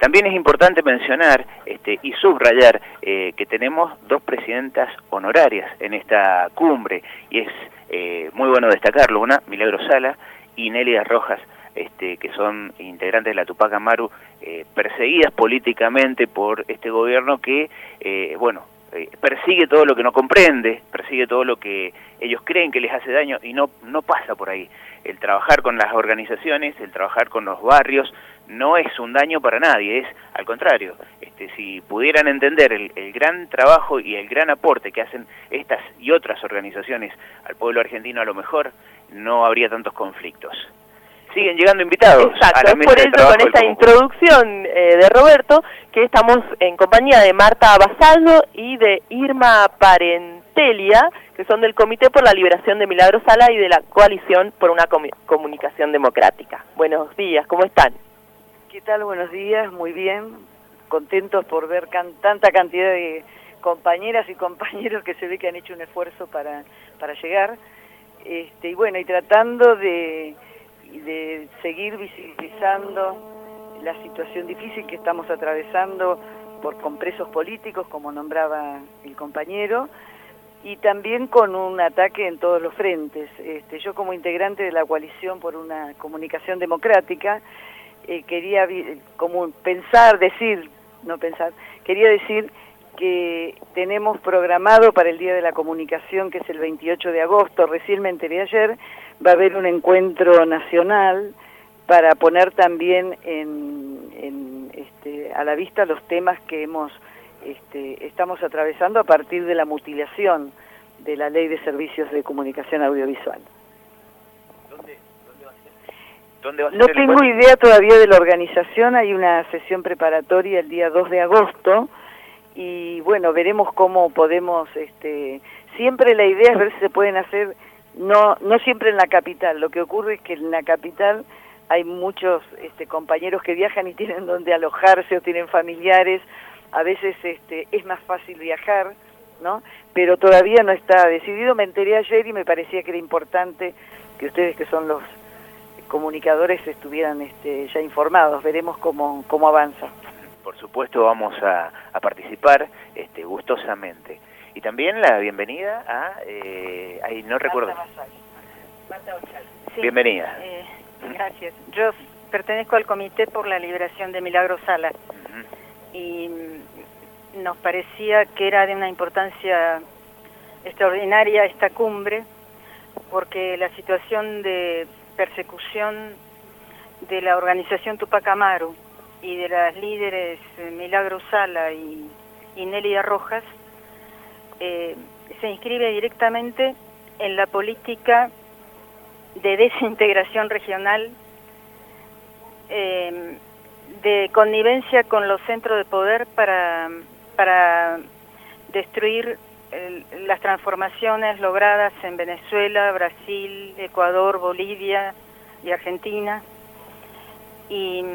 También es importante mencionar y subrayar que tenemos dos presidentas honorarias en esta cumbre, y es muy bueno destacarlo, una, Milagro Sala, y Nelia Rojas, que son integrantes de la Tupac Amaru, perseguidas políticamente por este gobierno que, persigue todo lo que no comprende, persigue todo lo que ellos creen que les hace daño, y no pasa por ahí. El trabajar con las organizaciones, el trabajar con los barrios, no es un daño para nadie, es al contrario. Si pudieran entender el gran trabajo y el gran aporte que hacen estas y otras organizaciones al pueblo argentino, a lo mejor no habría tantos conflictos. Siguen llegando invitados. Exacto, es por eso con esta introducción de Roberto que estamos en compañía de Marta Basallo y de Irma Parentelia, que son del Comité por la Liberación de Milagro Sala y de la Coalición por una Comunicación Democrática. Buenos días, ¿cómo están? ¿Qué tal? Buenos días, muy bien, contentos por ver tanta cantidad de compañeras y compañeros que se ve que han hecho un esfuerzo para llegar, y bueno, y tratando de seguir visibilizando la situación difícil que estamos atravesando con presos políticos, como nombraba el compañero, y también con un ataque en todos los frentes. Yo, como integrante de la Coalición por una Comunicación Democrática, quería quería decir que tenemos programado para el Día de la Comunicación, que es el 28 de agosto, recién me enteré ayer, va a haber un encuentro nacional para poner también a la vista los temas que estamos atravesando a partir de la mutilación de la Ley de Servicios de Comunicación Audiovisual. ¿Dónde va a ser? No tengo idea todavía de la organización, hay una sesión preparatoria el día 2 de agosto, y bueno, veremos cómo podemos, siempre la idea es ver si se pueden hacer, no siempre en la capital. Lo que ocurre es que en la capital hay muchos compañeros que viajan y tienen donde alojarse o tienen familiares, a veces es más fácil viajar, ¿no? Pero todavía no está decidido. Me enteré ayer y me parecía que era importante que ustedes, que son los comunicadores, estuvieran ya informados. Veremos cómo avanza. Por supuesto vamos a participar gustosamente. Y también la bienvenida a... no recuerdo. Marta Basallo. Sí, bienvenida. Gracias. Yo pertenezco al Comité por la Liberación de Milagro Sala. Y nos parecía que era de una importancia extraordinaria esta cumbre, porque la situación de persecución de la organización Tupac Amaru y de las líderes Milagro Sala y Nelia Rojas se inscribe directamente en la política de desintegración regional, de connivencia con los centros de poder para destruir las transformaciones logradas en Venezuela, Brasil, Ecuador, Bolivia y Argentina, y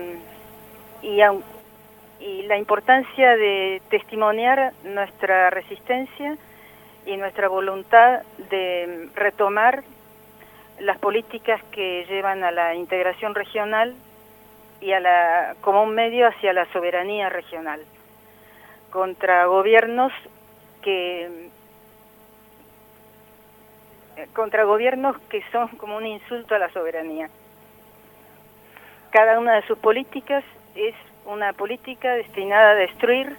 la importancia de testimoniar nuestra resistencia y nuestra voluntad de retomar las políticas que llevan a la integración regional y como un medio hacia la soberanía regional, contra gobiernos que son como un insulto a la soberanía. Cada una de sus políticas es una política destinada a destruir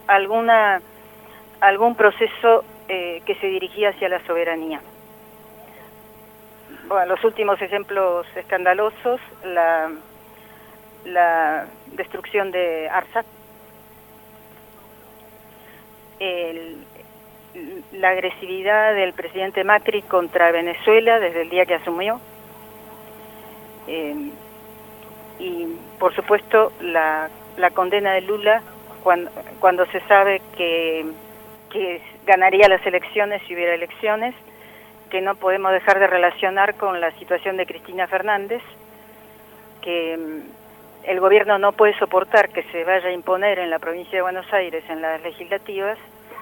algún proceso que se dirigía hacia la soberanía. Bueno, los últimos ejemplos escandalosos, la destrucción de ARSAT, la agresividad del presidente Macri contra Venezuela desde el día que asumió, y por supuesto la condena de Lula cuando se sabe que ganaría las elecciones si hubiera elecciones, que no podemos dejar de relacionar con la situación de Cristina Fernández, que el gobierno no puede soportar que se vaya a imponer en la provincia de Buenos Aires en las legislativas,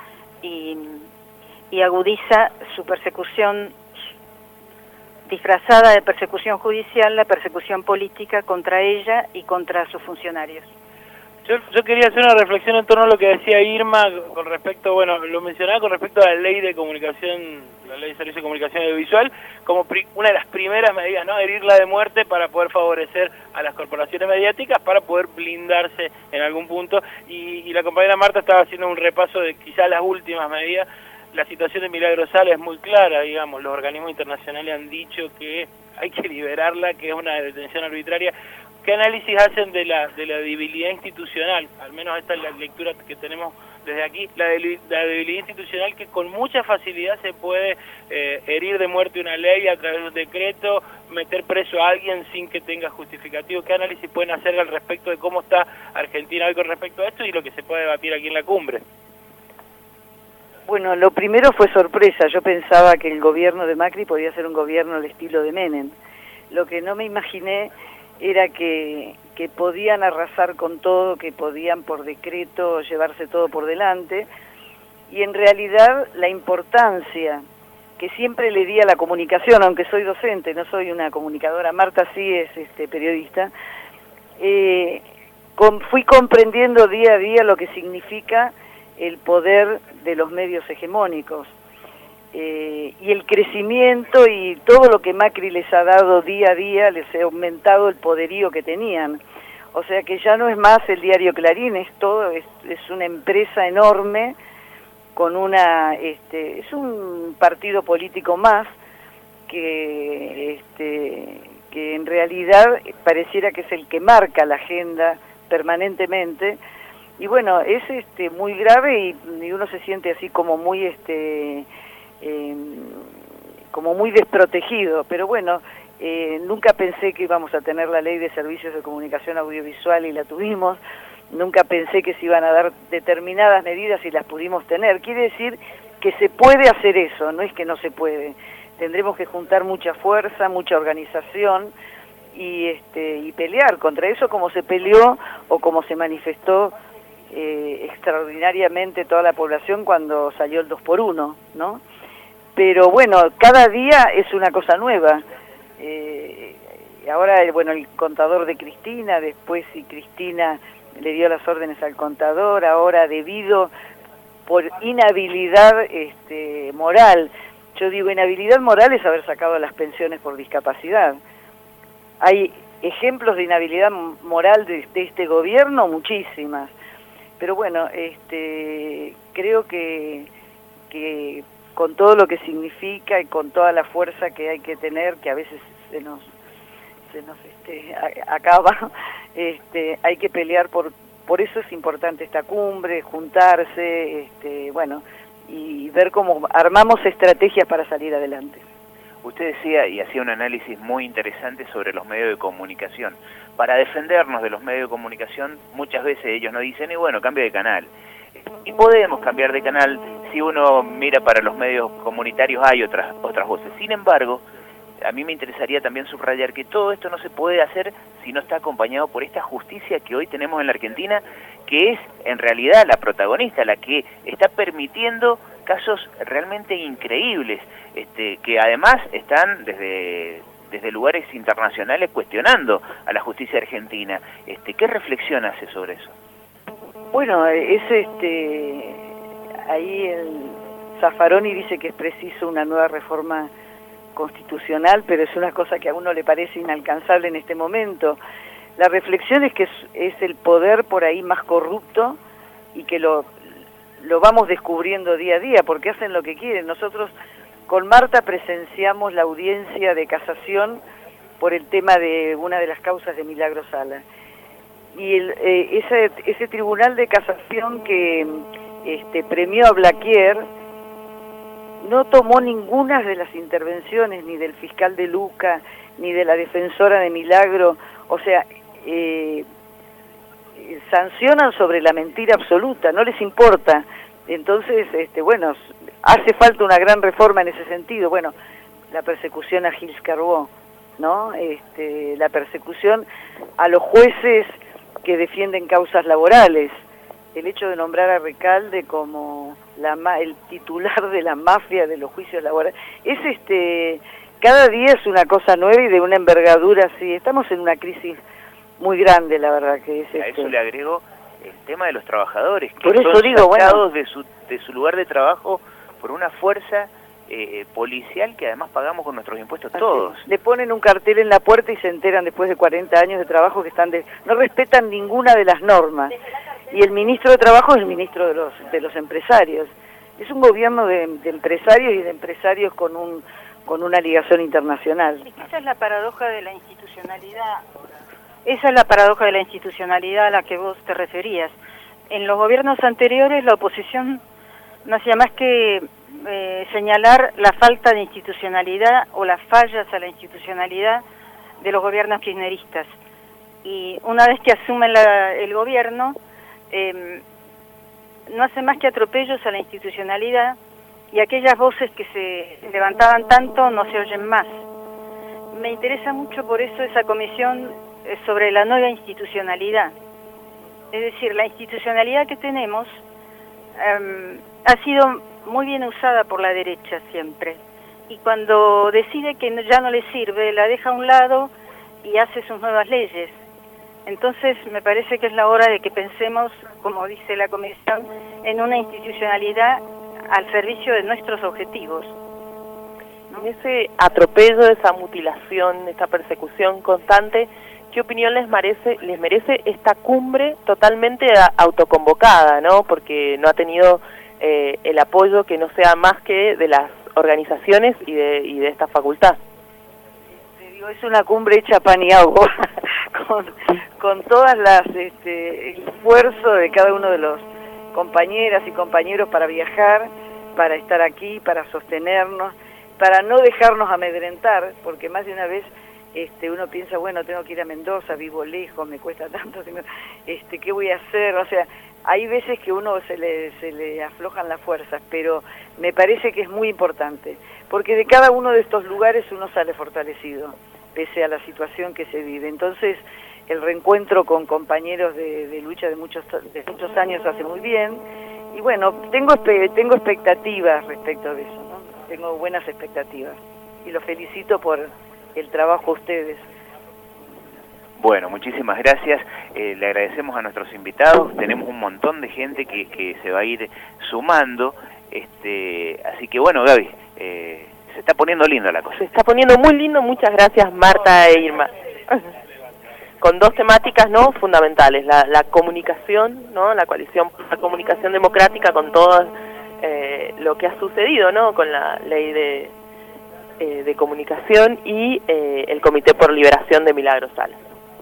y agudiza su persecución disfrazada de persecución judicial, la persecución política contra ella y contra sus funcionarios. Yo quería hacer una reflexión en torno a lo que decía Irma con respecto, bueno, lo mencionaba con respecto a la ley de comunicación, la ley de servicio de comunicación audiovisual, como una de las primeras medidas, ¿no? Herirla de muerte para poder favorecer a las corporaciones mediáticas, para poder blindarse en algún punto, y la compañera Marta estaba haciendo un repaso de quizás las últimas medidas. La situación de Milagro Sala es muy clara, digamos, los organismos internacionales han dicho que hay que liberarla, que es una detención arbitraria. ¿Qué análisis hacen de la debilidad institucional? Al menos esta es la lectura que tenemos desde aquí, la debilidad institucional, que con mucha facilidad se puede herir de muerte una ley a través de un decreto, meter preso a alguien sin que tenga justificativo. ¿Qué análisis pueden hacer al respecto de cómo está Argentina hoy con respecto a esto y lo que se puede debatir aquí en la cumbre? Bueno, lo primero fue sorpresa. Yo pensaba que el gobierno de Macri podía ser un gobierno al estilo de Menem. Lo que no me imaginé era que podían arrasar con todo, que podían por decreto llevarse todo por delante, y en realidad la importancia que siempre le di a la comunicación, aunque soy docente, no soy una comunicadora, Marta sí es periodista, fui comprendiendo día a día lo que significa el poder de los medios hegemónicos. Y el crecimiento y todo lo que Macri les ha dado día a día, les ha aumentado el poderío que tenían. O sea que ya no es más el diario Clarín, es una empresa enorme, con es un partido político más que en realidad pareciera que es el que marca la agenda permanentemente. Y bueno, es muy grave y uno se siente así como muy desprotegido, pero bueno, nunca pensé que íbamos a tener la ley de servicios de comunicación audiovisual y la tuvimos, nunca pensé que se iban a dar determinadas medidas y las pudimos tener. Quiere decir que se puede hacer eso, no es que no se puede. Tendremos que juntar mucha fuerza, mucha organización y pelear contra eso como se peleó o como se manifestó extraordinariamente toda la población cuando salió el 2x1, ¿no? Pero bueno, cada día es una cosa nueva. Ahora, bueno, el contador de Cristina, después si Cristina le dio las órdenes al contador, ahora debido por inhabilidad moral. Yo digo, inhabilidad moral es haber sacado las pensiones por discapacidad. Hay ejemplos de inhabilidad moral de este gobierno, muchísimas. Pero bueno, creo que con todo lo que significa y con toda la fuerza que hay que tener, que a veces se nos acaba, hay que pelear por eso es importante esta cumbre, juntarse, bueno, y ver cómo armamos estrategias para salir adelante. Usted decía y hacía un análisis muy interesante sobre los medios de comunicación. Para defendernos de los medios de comunicación, muchas veces ellos nos dicen, y bueno, cambia de canal. Y podemos cambiar de canal, si uno mira para los medios comunitarios hay otras voces. Sin embargo, a mí me interesaría también subrayar que todo esto no se puede hacer si no está acompañado por esta justicia que hoy tenemos en la Argentina, que es en realidad la protagonista, la que está permitiendo casos realmente increíbles, que además están desde lugares internacionales cuestionando a la justicia argentina. ¿Qué reflexión hace sobre eso? Bueno, es ahí el Zaffaroni dice que es preciso una nueva reforma constitucional, pero es una cosa que a uno le parece inalcanzable en este momento. La reflexión es que es el poder por ahí más corrupto y que lo vamos descubriendo día a día, porque hacen lo que quieren. Nosotros con Marta presenciamos la audiencia de casación por el tema de una de las causas de Milagro Sala. Y ese tribunal de casación que premió a Blaquier no tomó ninguna de las intervenciones, ni del fiscal de Luca, ni de la defensora de Milagro, o sea, sancionan sobre la mentira absoluta, no les importa. Entonces, bueno, hace falta una gran reforma en ese sentido. Bueno, la persecución a Gilles Carbó, ¿no? La persecución a los jueces que defienden causas laborales, el hecho de nombrar a Recalde como el titular de la mafia de los juicios laborales, es cada día es una cosa nueva y de una envergadura así. Estamos en una crisis muy grande, la verdad que es A eso le agrego el tema de los trabajadores, que por eso son digo, sacados de su lugar de trabajo por una fuerza policial que además pagamos con nuestros impuestos todos. Le ponen un cartel en la puerta y se enteran después de 40 años de trabajo que no respetan ninguna de las normas. Y el ministro de Trabajo es el ministro de los empresarios. Es un gobierno de empresarios y de empresarios con una ligación internacional. Esa es la paradoja de la institucionalidad. Esa es la paradoja de la institucionalidad a la que vos te referías. En los gobiernos anteriores la oposición no hacía más que señalar la falta de institucionalidad o las fallas a la institucionalidad de los gobiernos kirchneristas. Y una vez que asumen el gobierno, no hace más que atropellos a la institucionalidad, y aquellas voces que se levantaban tanto no se oyen más. Me interesa mucho por eso esa comisión sobre la nueva institucionalidad. Es decir, la institucionalidad que tenemos ha sido muy bien usada por la derecha siempre, y cuando decide que ya no le sirve, la deja a un lado y hace sus nuevas leyes. Entonces me parece que es la hora de que pensemos, como dice la comisión, en una institucionalidad al servicio de nuestros objetivos. En ese atropello, esa mutilación, esta persecución constante, ¿qué opinión les merece esta cumbre totalmente autoconvocada, ¿no? Porque no ha tenido el apoyo que no sea más que de las organizaciones y de esta facultad. Te digo, es una cumbre hecha pan y agua, con todas el esfuerzo de cada uno de los compañeras y compañeros para viajar, para estar aquí, para sostenernos, para no dejarnos amedrentar, porque más de una vez uno piensa, bueno, tengo que ir a Mendoza, vivo lejos, me cuesta tanto, ¿qué voy a hacer? O sea, hay veces que uno se le aflojan las fuerzas, pero me parece que es muy importante, porque de cada uno de estos lugares uno sale fortalecido, pese a la situación que se vive. Entonces, el reencuentro con compañeros de lucha de muchos años hace muy bien, y bueno, tengo expectativas respecto de eso, ¿no? Tengo buenas expectativas, y los felicito por el trabajo a ustedes. Bueno, muchísimas gracias. Le agradecemos a nuestros invitados. Tenemos un montón de gente que se va a ir sumando. Así que bueno, Gaby, se está poniendo linda la cosa. Se está poniendo muy lindo. Muchas gracias, Marta e Irma. Con dos temáticas, ¿no?, fundamentales: la comunicación, ¿no?, la comunicación democrática, con todo lo que ha sucedido, ¿no?, con la ley de comunicación, y el Comité por Liberación de Milagros Sala.